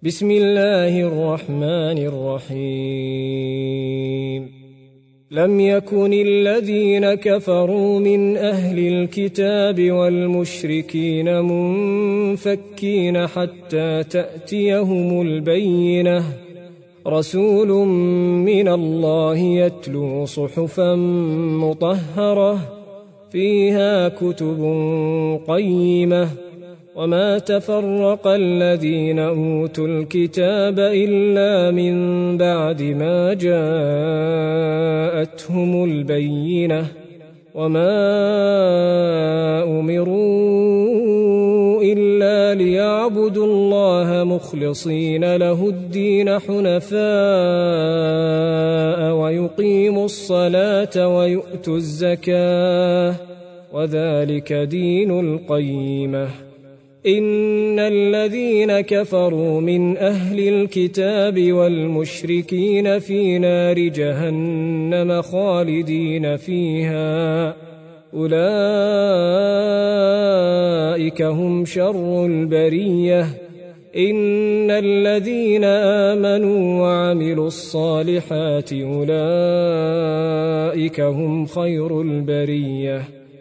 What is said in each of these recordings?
بسم الله الرحمن الرحيم لم يكن الذين كفروا من أهل الكتاب والمشركين منفكين حتى تأتيهم البينة رسول من الله يتلو صحفا مطهرة فيها كتب قيمة وما تفرق الذين أوتوا الكتاب إلا من بعد ما جاءتهم البينة وما أمروا إلا ليعبدوا الله مخلصين له الدين حنفاء ويقيموا الصلاة ويؤتوا الزكاة وذلك دين القيمة إن الذين كفروا من أهل الكتاب والمشركين في نار جهنم خالدين فيها أولئك هم شر البرية إن الذين آمنوا وعملوا الصالحات أولئك هم خير البرية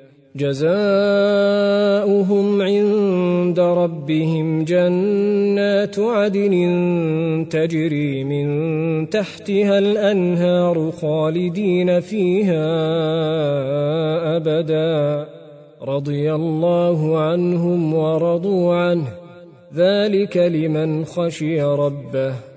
جزاؤهم عند ربهم جنات عدن تجري من تحتها الأنهار خالدين فيها أبدا رضي الله عنهم ورضوا عنه ذلك لمن خشي ربه